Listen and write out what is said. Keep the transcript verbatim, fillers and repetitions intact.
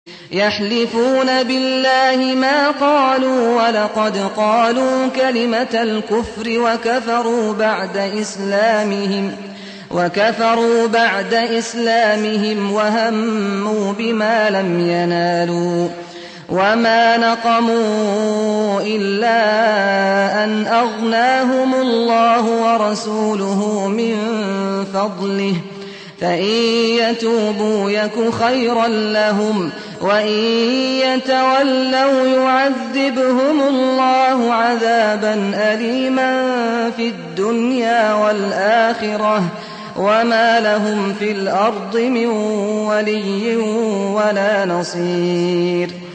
يحلفون بالله ما قالوا ولقد قالوا كلمة الكفر وكفروا بعد إسلامهم وكفروا بعد إسلامهم وهموا بما لم ينالوا وما نقموا إلا أن أغناهم الله ورسوله من فضله فإن يتوبوا يك خيرا لهم وإن يتولوا يعذبهم الله عذابا أليما في الدنيا والآخرة وما لهم في الأرض من ولي ولا نصير.